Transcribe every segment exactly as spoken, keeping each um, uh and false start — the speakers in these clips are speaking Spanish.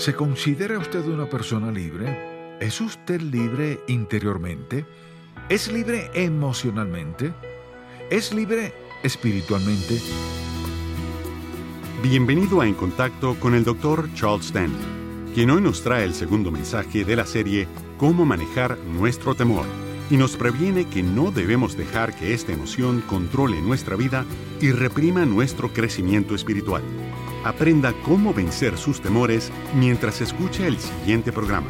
¿Se considera usted una persona libre? ¿Es usted libre interiormente? ¿Es libre emocionalmente? ¿Es libre espiritualmente? Bienvenido a En Contacto con el doctor Charles Stanley, quien hoy nos trae el segundo mensaje de la serie Cómo manejar nuestro temor, y nos previene que no debemos dejar que esta emoción controle nuestra vida y reprima nuestro crecimiento espiritual. Aprenda cómo vencer sus temores mientras escucha el siguiente programa.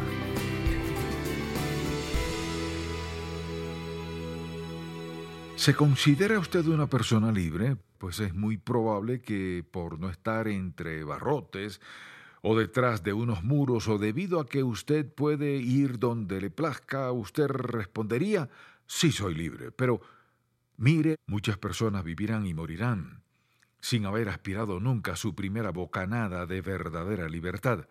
¿Se considera usted una persona libre? Pues es muy probable que por no estar entre barrotes o detrás de unos muros o debido a que usted puede ir donde le plazca, usted respondería, sí soy libre. Pero mire, muchas personas vivirán y morirán sin haber aspirado nunca a su primera bocanada de verdadera libertad.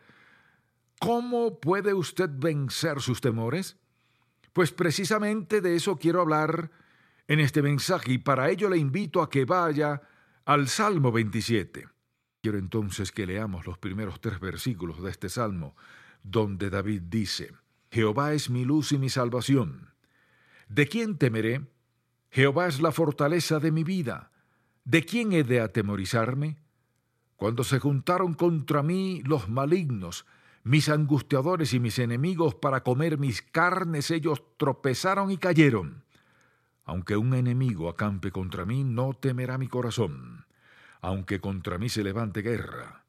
¿Cómo puede usted vencer sus temores? Pues precisamente de eso quiero hablar en este mensaje, y para ello le invito a que vaya al Salmo veintisiete. Quiero entonces que leamos los primeros tres versículos de este Salmo, donde David dice: Jehová es mi luz y mi salvación. ¿De quién temeré? Jehová es la fortaleza de mi vida. ¿De quién he de atemorizarme? Cuando se juntaron contra mí los malignos, mis angustiadores y mis enemigos para comer mis carnes, ellos tropezaron y cayeron. Aunque un enemigo acampe contra mí, no temerá mi corazón. Aunque contra mí se levante guerra,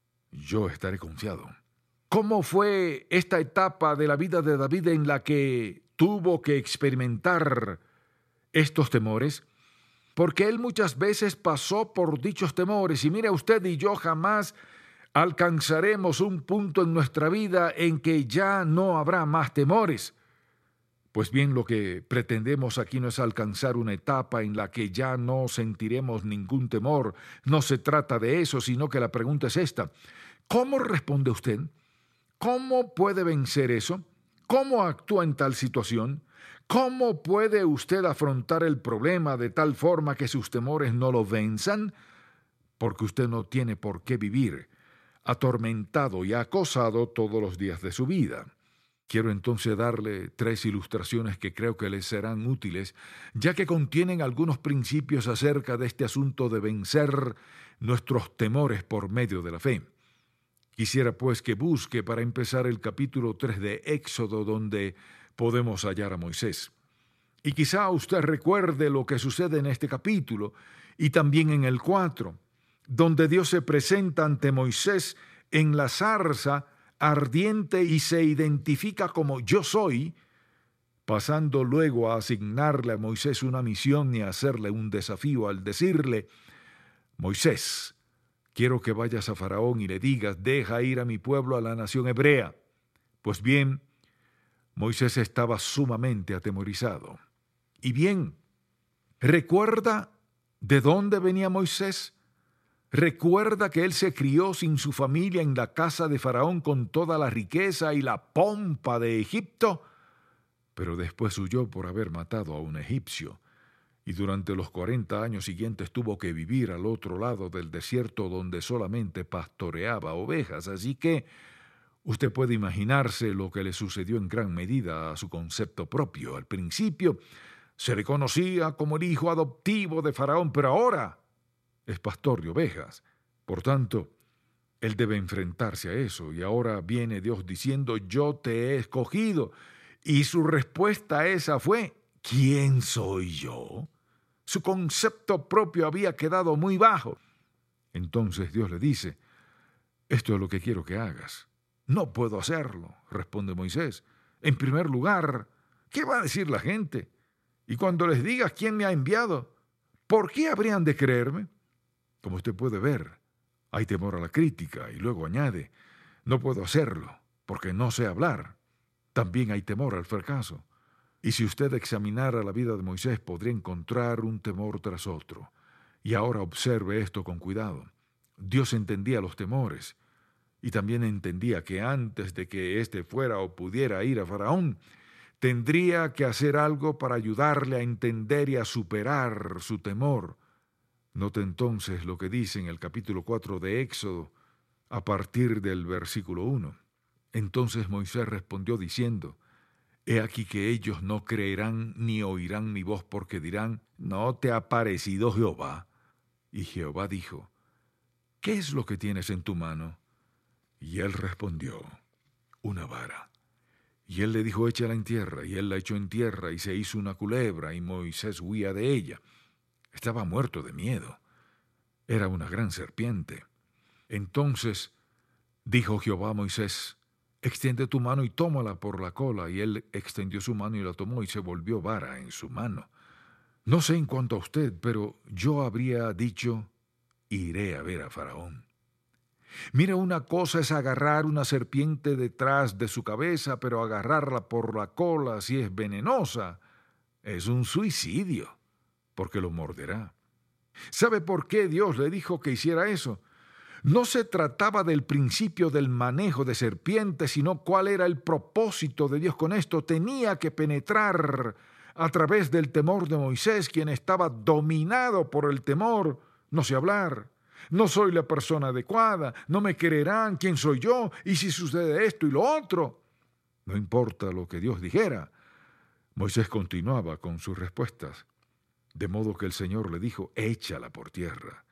yo estaré confiado. ¿Cómo fue esta etapa de la vida de David en la que tuvo que experimentar estos temores? Porque él muchas veces pasó por dichos temores, y mire usted y yo jamás alcanzaremos un punto en nuestra vida en que ya no habrá más temores. Pues bien, lo que pretendemos aquí no es alcanzar una etapa en la que ya no sentiremos ningún temor. No se trata de eso, sino que la pregunta es esta: ¿cómo responde usted? ¿Cómo puede vencer eso? ¿Cómo actúa en tal situación? ¿Cómo puede usted afrontar el problema de tal forma que sus temores no lo venzan? Porque usted no tiene por qué vivir atormentado y acosado todos los días de su vida. Quiero entonces darle tres ilustraciones que creo que les serán útiles, ya que contienen algunos principios acerca de este asunto de vencer nuestros temores por medio de la fe. Quisiera pues que busque para empezar el capítulo tres de Éxodo, donde podemos hallar a Moisés. Y quizá usted recuerde lo que sucede en este capítulo y también en el cuatro, donde Dios se presenta ante Moisés en la zarza ardiente y se identifica como yo soy, pasando luego a asignarle a Moisés una misión y a hacerle un desafío al decirle: Moisés, quiero que vayas a Faraón y le digas, deja ir a mi pueblo, a la nación hebrea. Pues bien, Moisés estaba sumamente atemorizado. Y bien, ¿recuerda de dónde venía Moisés? ¿Recuerda que él se crió sin su familia en la casa de Faraón con toda la riqueza y la pompa de Egipto? Pero después huyó por haber matado a un egipcio, y durante los cuarenta años siguientes tuvo que vivir al otro lado del desierto donde solamente pastoreaba ovejas. Así que usted puede imaginarse lo que le sucedió en gran medida a su concepto propio. Al principio se le conocía como el hijo adoptivo de Faraón, pero ahora es pastor de ovejas. Por tanto, él debe enfrentarse a eso, y ahora viene Dios diciendo, yo te he escogido, y su respuesta a esa fue, ¿quién soy yo? Su concepto propio había quedado muy bajo. Entonces Dios le dice, esto es lo que quiero que hagas. No puedo hacerlo, responde Moisés. En primer lugar, ¿qué va a decir la gente? Y cuando les digas quién me ha enviado, ¿por qué habrían de creerme? Como usted puede ver, hay temor a la crítica, y luego añade, no puedo hacerlo porque no sé hablar. También hay temor al fracaso. Y si usted examinara la vida de Moisés, podría encontrar un temor tras otro. Y ahora observe esto con cuidado. Dios entendía los temores, y también entendía que antes de que éste fuera o pudiera ir a Faraón, tendría que hacer algo para ayudarle a entender y a superar su temor. Note entonces lo que dice en el capítulo cuatro de Éxodo, a partir del versículo uno. Entonces Moisés respondió diciendo: He aquí que ellos no creerán ni oirán mi voz, porque dirán: ¿No te ha parecido Jehová? Y Jehová dijo: ¿Qué es lo que tienes en tu mano? Y él respondió: Una vara. Y él le dijo: Échala en tierra. Y él la echó en tierra, y se hizo una culebra, y Moisés huía de ella. Estaba muerto de miedo. Era una gran serpiente. Entonces dijo Jehová a Moisés: Extiende tu mano y tómala por la cola. Y él extendió su mano y la tomó, y se volvió vara en su mano. No sé en cuanto a usted, pero yo habría dicho: iré a ver a Faraón. Mire, una cosa es agarrar una serpiente detrás de su cabeza, pero agarrarla por la cola, si es venenosa, es un suicidio, porque lo morderá. ¿Sabe por qué Dios le dijo que hiciera eso? No se trataba del principio del manejo de serpientes, sino cuál era el propósito de Dios con esto. Tenía que penetrar a través del temor de Moisés, quien estaba dominado por el temor. No sé hablar. No soy la persona adecuada, no me creerán, quién soy yo, y si sucede esto y lo otro. No importa lo que Dios dijera, Moisés continuaba con sus respuestas, de modo que el Señor le dijo: échala por tierra.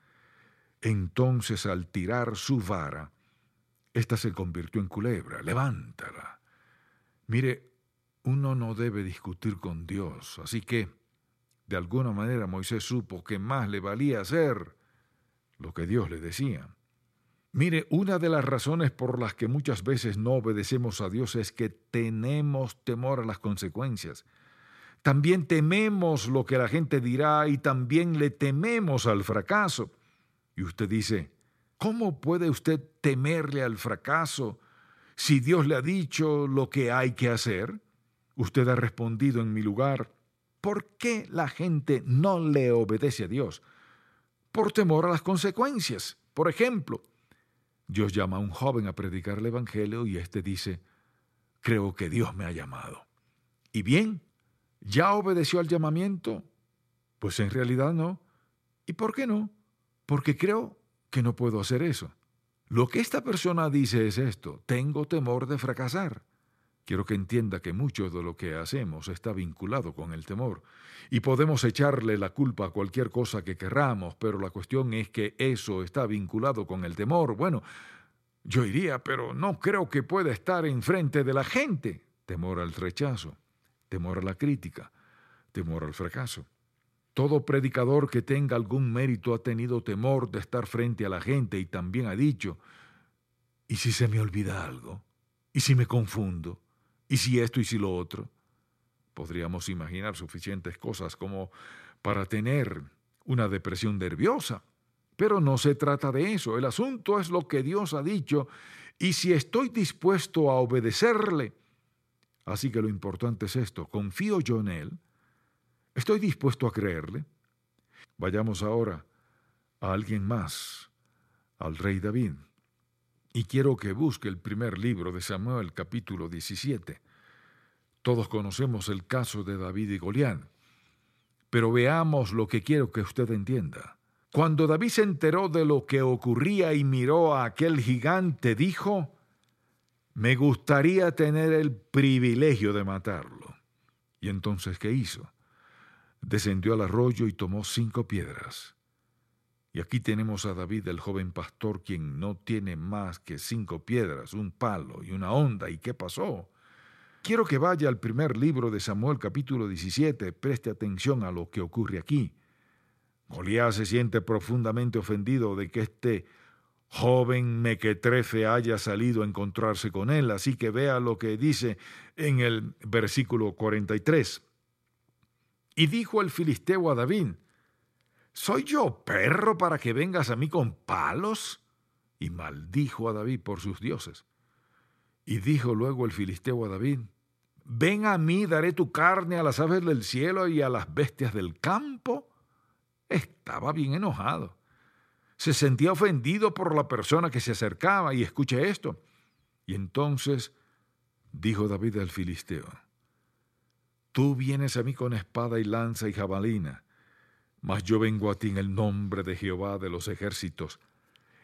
Entonces, al tirar su vara, ésta se convirtió en culebra. Levántala. Mire, uno no debe discutir con Dios, así que, de alguna manera, Moisés supo que más le valía hacer lo que Dios le decía. Mire, una de las razones por las que muchas veces no obedecemos a Dios es que tenemos temor a las consecuencias. También tememos lo que la gente dirá y también le tememos al fracaso. Y usted dice: ¿cómo puede usted temerle al fracaso si Dios le ha dicho lo que hay que hacer? Usted ha respondido en mi lugar: ¿por qué la gente no le obedece a Dios? Por temor a las consecuencias. Por ejemplo, Dios llama a un joven a predicar el Evangelio y éste dice: creo que Dios me ha llamado. ¿Y bien? ¿Ya obedeció al llamamiento? Pues en realidad no. ¿Y por qué no? Porque creo que no puedo hacer eso. Lo que esta persona dice es esto: tengo temor de fracasar. Quiero que entienda que mucho de lo que hacemos está vinculado con el temor. Y podemos echarle la culpa a cualquier cosa que querramos, pero la cuestión es que eso está vinculado con el temor. Bueno, yo diría, pero no creo que pueda estar enfrente de la gente. Temor al rechazo, temor a la crítica, temor al fracaso. Todo predicador que tenga algún mérito ha tenido temor de estar frente a la gente y también ha dicho: ¿y si se me olvida algo? ¿Y si me confundo? ¿Y si esto y si lo otro? Podríamos imaginar suficientes cosas como para tener una depresión nerviosa. Pero no se trata de eso. El asunto es lo que Dios ha dicho y si estoy dispuesto a obedecerle. Así que lo importante es esto: ¿confío yo en Él? ¿Estoy dispuesto a creerle? Vayamos ahora a alguien más, al rey David. Y quiero que busque el primer libro de Samuel, capítulo diecisiete. Todos conocemos el caso de David y Goliat. Pero veamos lo que quiero que usted entienda. Cuando David se enteró de lo que ocurría y miró a aquel gigante, dijo: me gustaría tener el privilegio de matarlo. ¿Y entonces qué hizo? Descendió al arroyo y tomó cinco piedras. Y aquí tenemos a David, el joven pastor, quien no tiene más que cinco piedras, un palo y una honda. ¿Y qué pasó? Quiero que vaya al primer libro de Samuel, capítulo diecisiete. Preste atención a lo que ocurre aquí. Goliat se siente profundamente ofendido de que este joven mequetrefe haya salido a encontrarse con él. Así que vea lo que dice en el versículo cuarenta y tres. Y dijo el filisteo a David: ¿soy yo perro para que vengas a mí con palos? Y maldijo a David por sus dioses. Y dijo luego el filisteo a David: ven a mí, daré tu carne a las aves del cielo y a las bestias del campo. Estaba bien enojado. Se sentía ofendido por la persona que se acercaba. Y escuche esto. Y entonces dijo David al filisteo: tú vienes a mí con espada y lanza y jabalina, mas yo vengo a ti en el nombre de Jehová de los ejércitos,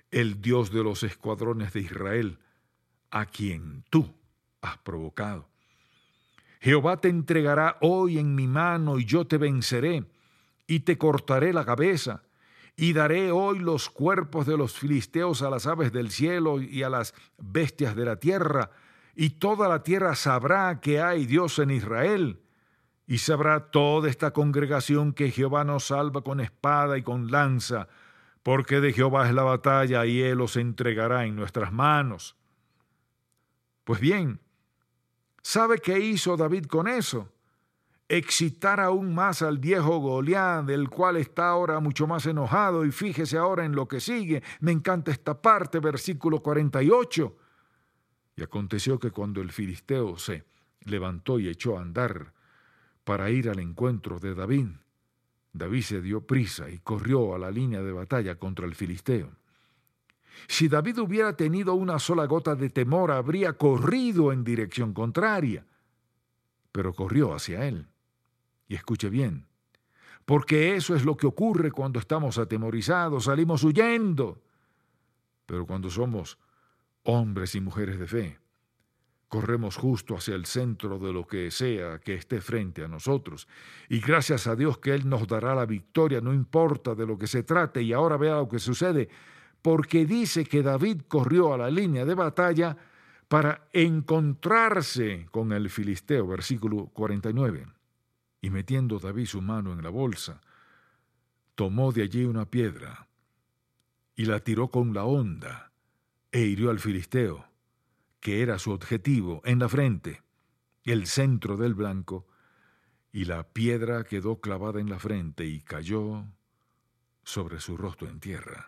el Dios de los escuadrones de Israel, a quien tú has provocado. Jehová te entregará hoy en mi mano y yo te venceré y te cortaré la cabeza y daré hoy los cuerpos de los filisteos a las aves del cielo y a las bestias de la tierra, y toda la tierra sabrá que hay Dios en Israel, y sabrá toda esta congregación que Jehová nos salva con espada y con lanza, porque de Jehová es la batalla y él os entregará en nuestras manos. Pues bien, ¿sabe qué hizo David con eso? Excitar aún más al viejo Goliat, del cual está ahora mucho más enojado, y fíjese ahora en lo que sigue. Me encanta esta parte, versículo cuarenta y ocho. Y aconteció que cuando el filisteo se levantó y echó a andar para ir al encuentro de David, David se dio prisa y corrió a la línea de batalla contra el filisteo. Si David hubiera tenido una sola gota de temor, habría corrido en dirección contraria, pero corrió hacia él. Y escuche bien, porque eso es lo que ocurre cuando estamos atemorizados, salimos huyendo. Pero cuando somos hombres y mujeres de fe, corremos justo hacia el centro de lo que sea que esté frente a nosotros. Y gracias a Dios que Él nos dará la victoria, no importa de lo que se trate. Y ahora vea lo que sucede, porque dice que David corrió a la línea de batalla para encontrarse con el filisteo, versículo cuarenta y nueve. Y metiendo David su mano en la bolsa, tomó de allí una piedra y la tiró con la honda e hirió al filisteo, que era su objetivo, en la frente, el centro del blanco, y la piedra quedó clavada en la frente y cayó sobre su rostro en tierra.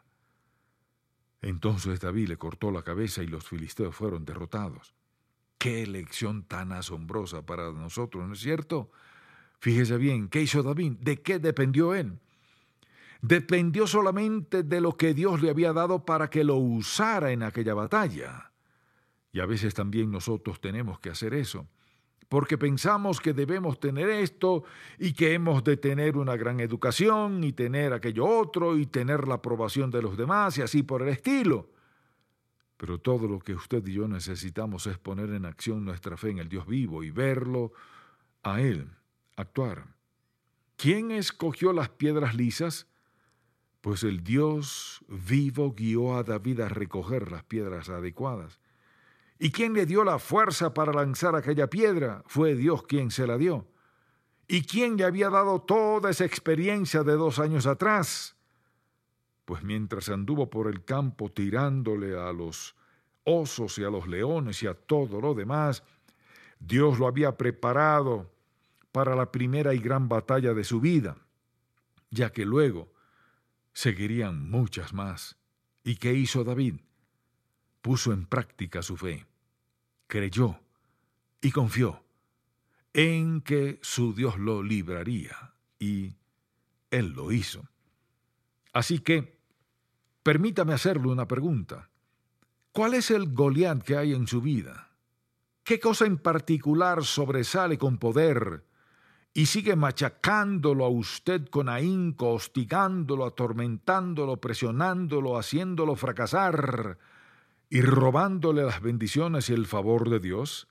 Entonces David le cortó la cabeza y los filisteos fueron derrotados. ¡Qué lección tan asombrosa para nosotros!, ¿no es cierto? Fíjese bien, ¿qué hizo David? ¿De qué dependió él? Dependió solamente de lo que Dios le había dado para que lo usara en aquella batalla. Y a veces también nosotros tenemos que hacer eso, porque pensamos que debemos tener esto y que hemos de tener una gran educación y tener aquello otro y tener la aprobación de los demás y así por el estilo. Pero todo lo que usted y yo necesitamos es poner en acción nuestra fe en el Dios vivo y verlo a Él actuar. ¿Quién escogió las piedras lisas? Pues el Dios vivo guió a David a recoger las piedras adecuadas. ¿Y quién le dio la fuerza para lanzar aquella piedra? Fue Dios quien se la dio. ¿Y quién le había dado toda esa experiencia de dos años atrás? Pues mientras anduvo por el campo tirándole a los osos y a los leones y a todo lo demás, Dios lo había preparado para la primera y gran batalla de su vida, ya que luego seguirían muchas más. ¿Y qué hizo David? Puso en práctica su fe, creyó y confió en que su Dios lo libraría, y Él lo hizo. Así que, permítame hacerle una pregunta. ¿Cuál es el Goliat que hay en su vida? ¿Qué cosa en particular sobresale con poder y sigue machacándolo a usted con ahínco, hostigándolo, atormentándolo, presionándolo, haciéndolo fracasar y robándole las bendiciones y el favor de Dios?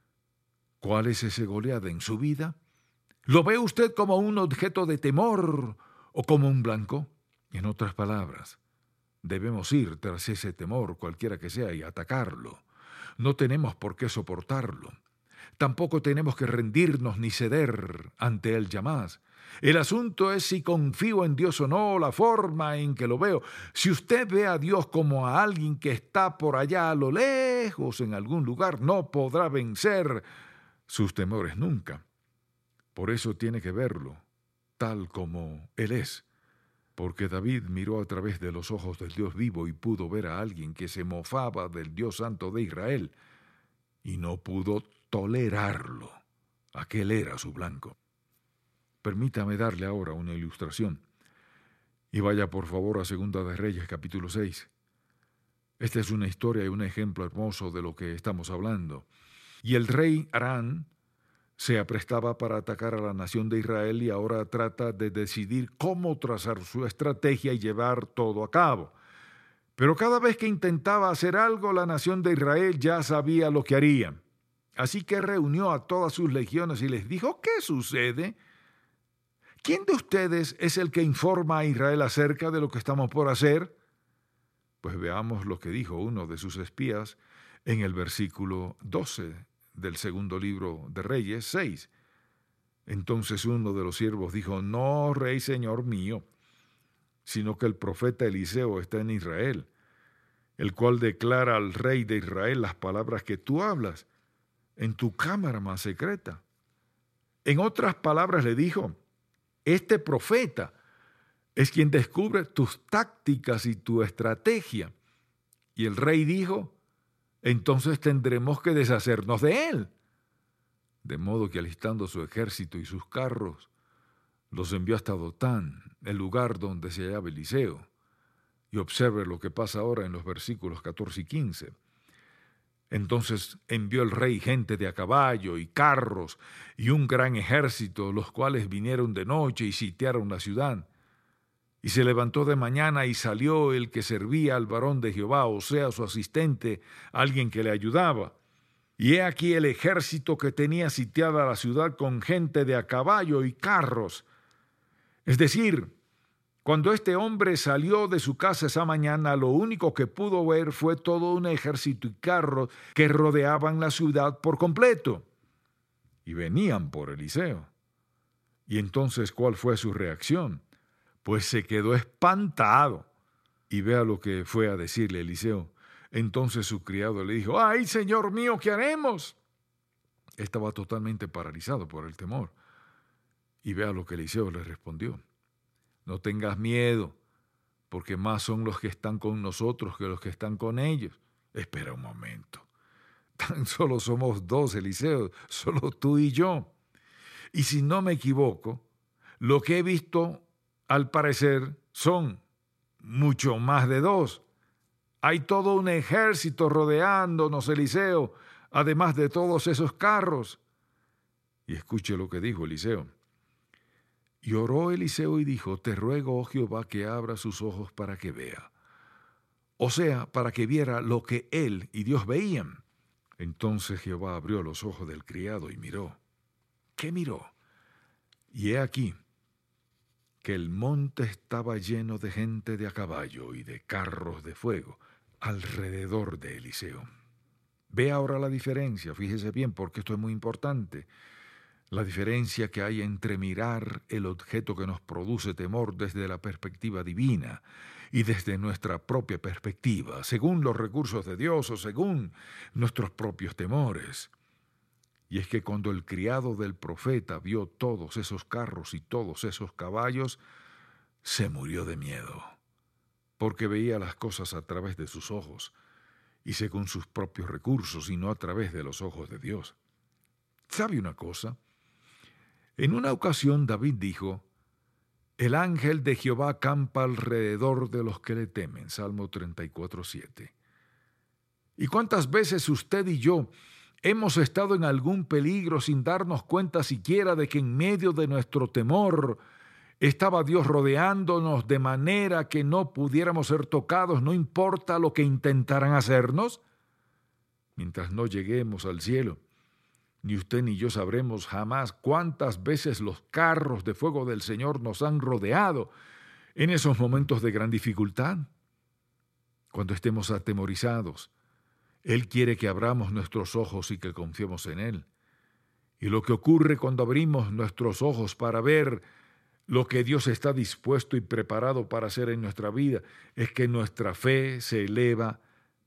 ¿Cuál es ese Goliat en su vida? ¿Lo ve usted como un objeto de temor o como un blanco? En otras palabras, debemos ir tras ese temor, cualquiera que sea, y atacarlo. No tenemos por qué soportarlo. Tampoco tenemos que rendirnos ni ceder ante él jamás. El asunto es si confío en Dios o no, la forma en que lo veo. Si usted ve a Dios como a alguien que está por allá a lo lejos en algún lugar, no podrá vencer sus temores nunca. Por eso tiene que verlo tal como Él es. Porque David miró a través de los ojos del Dios vivo y pudo ver a alguien que se mofaba del Dios Santo de Israel y no pudo tolerarlo. Aquel era su blanco. Permítame darle ahora una ilustración. Y vaya por favor a Segunda de Reyes, capítulo seis. Esta es una historia y un ejemplo hermoso de lo que estamos hablando. Y el rey Aram se aprestaba para atacar a la nación de Israel y ahora trata de decidir cómo trazar su estrategia y llevar todo a cabo. Pero cada vez que intentaba hacer algo, la nación de Israel ya sabía lo que haría. Así que reunió a todas sus legiones y les dijo: ¿qué sucede? ¿Quién de ustedes es el que informa a Israel acerca de lo que estamos por hacer? Pues veamos lo que dijo uno de sus espías en el versículo doce del segundo libro de Reyes seis. Entonces uno de los siervos dijo: no, rey señor mío, sino que el profeta Eliseo está en Israel, el cual declara al rey de Israel las palabras que tú hablas en tu cámara más secreta. En otras palabras le dijo: este profeta es quien descubre tus tácticas y tu estrategia. Y el rey dijo: entonces tendremos que deshacernos de él. De modo que alistando su ejército y sus carros, los envió hasta Dotán, el lugar donde se hallaba Eliseo. Y observe lo que pasa ahora en los versículos catorce y quince. Entonces envió el rey gente de a caballo y carros y un gran ejército, los cuales vinieron de noche y sitiaron la ciudad. Y se levantó de mañana y salió el que servía al varón de Jehová, o sea, su asistente, alguien que le ayudaba. Y he aquí el ejército que tenía sitiada la ciudad con gente de a caballo y carros. Es decir, cuando este hombre salió de su casa esa mañana, lo único que pudo ver fue todo un ejército y carros que rodeaban la ciudad por completo. Y venían por Eliseo. Y entonces, ¿cuál fue su reacción? Pues se quedó espantado. Y vea lo que fue a decirle Eliseo. Entonces su criado le dijo: ¡ay, señor mío, qué haremos! Estaba totalmente paralizado por el temor. Y vea lo que Eliseo le respondió: no tengas miedo, porque más son los que están con nosotros que los que están con ellos. Espera un momento. Tan solo somos dos, Eliseo, solo tú y yo. Y si no me equivoco, lo que he visto, al parecer, son mucho más de dos. Hay todo un ejército rodeándonos, Eliseo, además de todos esos carros. Y escuche lo que dijo Eliseo. Y oró Eliseo y dijo: te ruego, oh Jehová, que abra sus ojos para que vea. O sea, para que viera lo que él y Dios veían. Entonces Jehová abrió los ojos del criado y miró. ¿Qué miró? Y he aquí que el monte estaba lleno de gente de a caballo y de carros de fuego alrededor de Eliseo. Ve ahora la diferencia, fíjese bien, porque esto es muy importante. La diferencia que hay entre mirar el objeto que nos produce temor desde la perspectiva divina y desde nuestra propia perspectiva, según los recursos de Dios o según nuestros propios temores. Y es que cuando el criado del profeta vio todos esos carros y todos esos caballos, se murió de miedo, porque veía las cosas a través de sus ojos y según sus propios recursos y no a través de los ojos de Dios. ¿Sabe una cosa? En una ocasión David dijo: el ángel de Jehová acampa alrededor de los que le temen, Salmo treinta y cuatro, siete. ¿Y cuántas veces usted y yo hemos estado en algún peligro sin darnos cuenta siquiera de que en medio de nuestro temor estaba Dios rodeándonos de manera que no pudiéramos ser tocados, no importa lo que intentaran hacernos? Mientras no lleguemos al cielo, ni usted ni yo sabremos jamás cuántas veces los carros de fuego del Señor nos han rodeado en esos momentos de gran dificultad. Cuando estemos atemorizados, Él quiere que abramos nuestros ojos y que confiemos en Él. Y lo que ocurre cuando abrimos nuestros ojos para ver lo que Dios está dispuesto y preparado para hacer en nuestra vida es que nuestra fe se eleva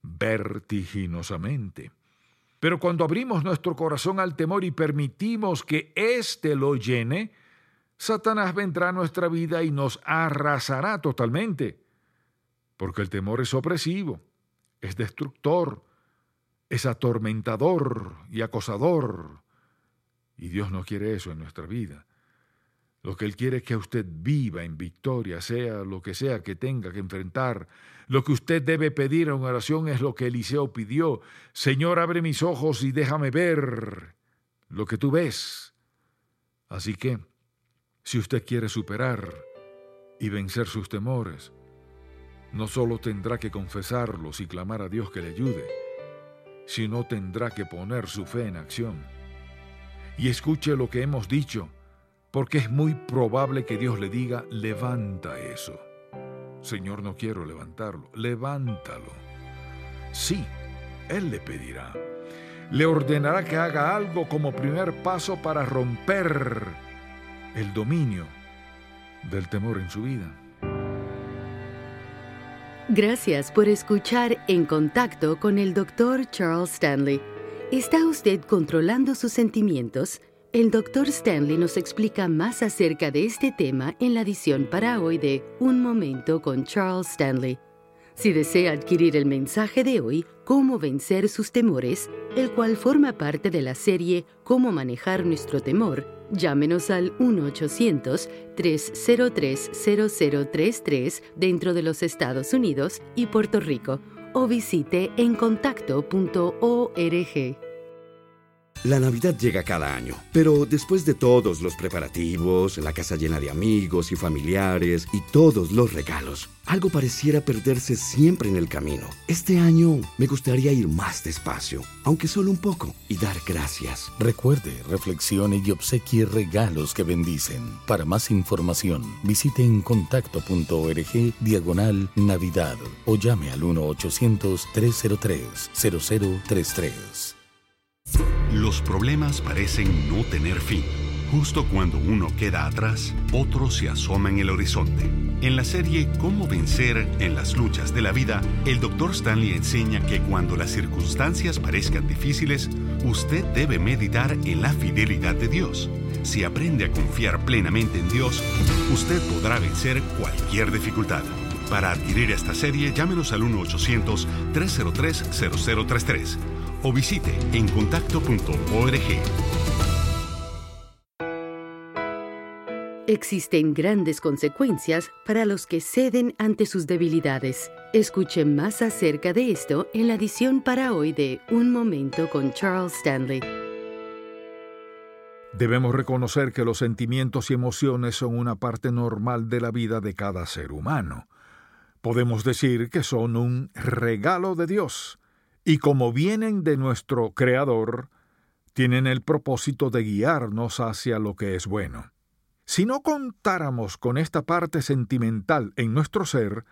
vertiginosamente. Pero cuando abrimos nuestro corazón al temor y permitimos que éste lo llene, Satanás vendrá a nuestra vida y nos arrasará totalmente. Porque el temor es opresivo, es destructor, es atormentador y acosador. Y Dios no quiere eso en nuestra vida. Lo que Él quiere es que usted viva en victoria, sea lo que sea que tenga que enfrentar. Lo que usted debe pedir en oración es lo que Eliseo pidió. Señor, abre mis ojos y déjame ver lo que tú ves. Así que, si usted quiere superar y vencer sus temores, no solo tendrá que confesarlos y clamar a Dios que le ayude, sino tendrá que poner su fe en acción. Y escuche lo que hemos dicho, porque es muy probable que Dios le diga, levanta eso. Señor, no quiero levantarlo. Levántalo. Sí, Él le pedirá. Le ordenará que haga algo como primer paso para romper el dominio del temor en su vida. Gracias por escuchar En Contacto con el doctor Charles Stanley. ¿Está usted controlando sus sentimientos? El doctor Stanley nos explica más acerca de este tema en la edición para hoy de Un Momento con Charles Stanley. Si desea adquirir el mensaje de hoy, Cómo vencer sus temores, el cual forma parte de la serie Cómo manejar nuestro temor, llámenos al uno ochocientos, tres cero tres, cero cero tres tres dentro de los Estados Unidos y Puerto Rico o visite en contacto punto org. La Navidad llega cada año, pero después de todos los preparativos, la casa llena de amigos y familiares y todos los regalos, algo pareciera perderse siempre en el camino. Este año me gustaría ir más despacio, aunque solo un poco, y dar gracias. Recuerde, reflexione y obsequie regalos que bendicen. Para más información, visite en contacto punto org diagonal Navidad o llame al uno ochocientos, tres cero tres, cero cero tres tres. Los problemas parecen no tener fin. Justo cuando uno queda atrás, otro se asoma en el horizonte. En la serie Cómo vencer en las luchas de la vida, el doctor Stanley enseña que cuando las circunstancias parezcan difíciles, usted debe meditar en la fidelidad de Dios. Si aprende a confiar plenamente en Dios, usted podrá vencer cualquier dificultad. Para adquirir esta serie, llámenos al uno ochocientos, tres cero tres, cero cero tres tres o visite en contacto punto org. Existen grandes consecuencias para los que ceden ante sus debilidades. Escuche más acerca de esto en la edición para hoy de Un Momento con Charles Stanley. Debemos reconocer que los sentimientos y emociones son una parte normal de la vida de cada ser humano. Podemos decir que son un regalo de Dios, y como vienen de nuestro Creador, tienen el propósito de guiarnos hacia lo que es bueno. Si no contáramos con esta parte sentimental en nuestro ser,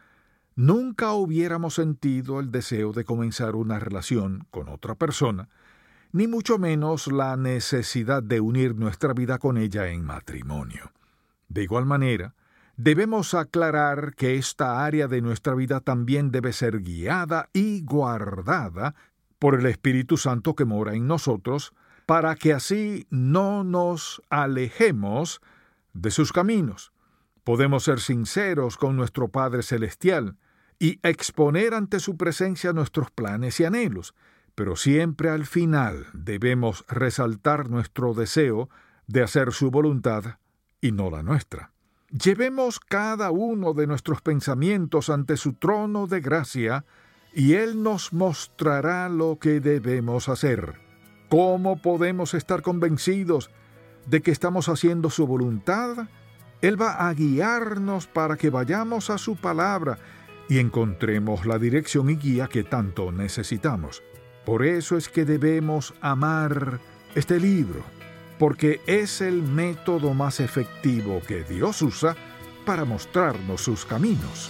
nunca hubiéramos sentido el deseo de comenzar una relación con otra persona, ni mucho menos la necesidad de unir nuestra vida con ella en matrimonio. De igual manera, debemos aclarar que esta área de nuestra vida también debe ser guiada y guardada por el Espíritu Santo que mora en nosotros, para que así no nos alejemos de sus caminos. Podemos ser sinceros con nuestro Padre Celestial y exponer ante su presencia nuestros planes y anhelos, pero siempre al final debemos resaltar nuestro deseo de hacer su voluntad y no la nuestra. Llevemos cada uno de nuestros pensamientos ante su trono de gracia y Él nos mostrará lo que debemos hacer. ¿Cómo podemos estar convencidos de que estamos haciendo su voluntad? Él va a guiarnos para que vayamos a su palabra y encontremos la dirección y guía que tanto necesitamos. Por eso es que debemos amar este libro, porque es el método más efectivo que Dios usa para mostrarnos sus caminos.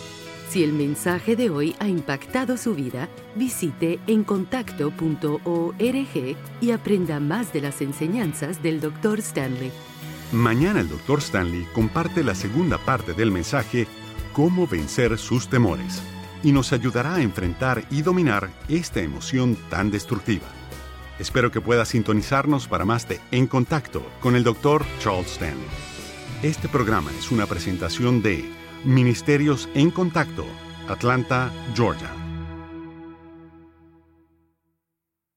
Si el mensaje de hoy ha impactado su vida, visite en contacto punto org y aprenda más de las enseñanzas del doctor Stanley. Mañana el doctor Stanley comparte la segunda parte del mensaje Cómo vencer sus temores y nos ayudará a enfrentar y dominar esta emoción tan destructiva. Espero que pueda sintonizarnos para más de En Contacto con el doctor Charles Stanley. Este programa es una presentación de Ministerios En Contacto, Atlanta, Georgia.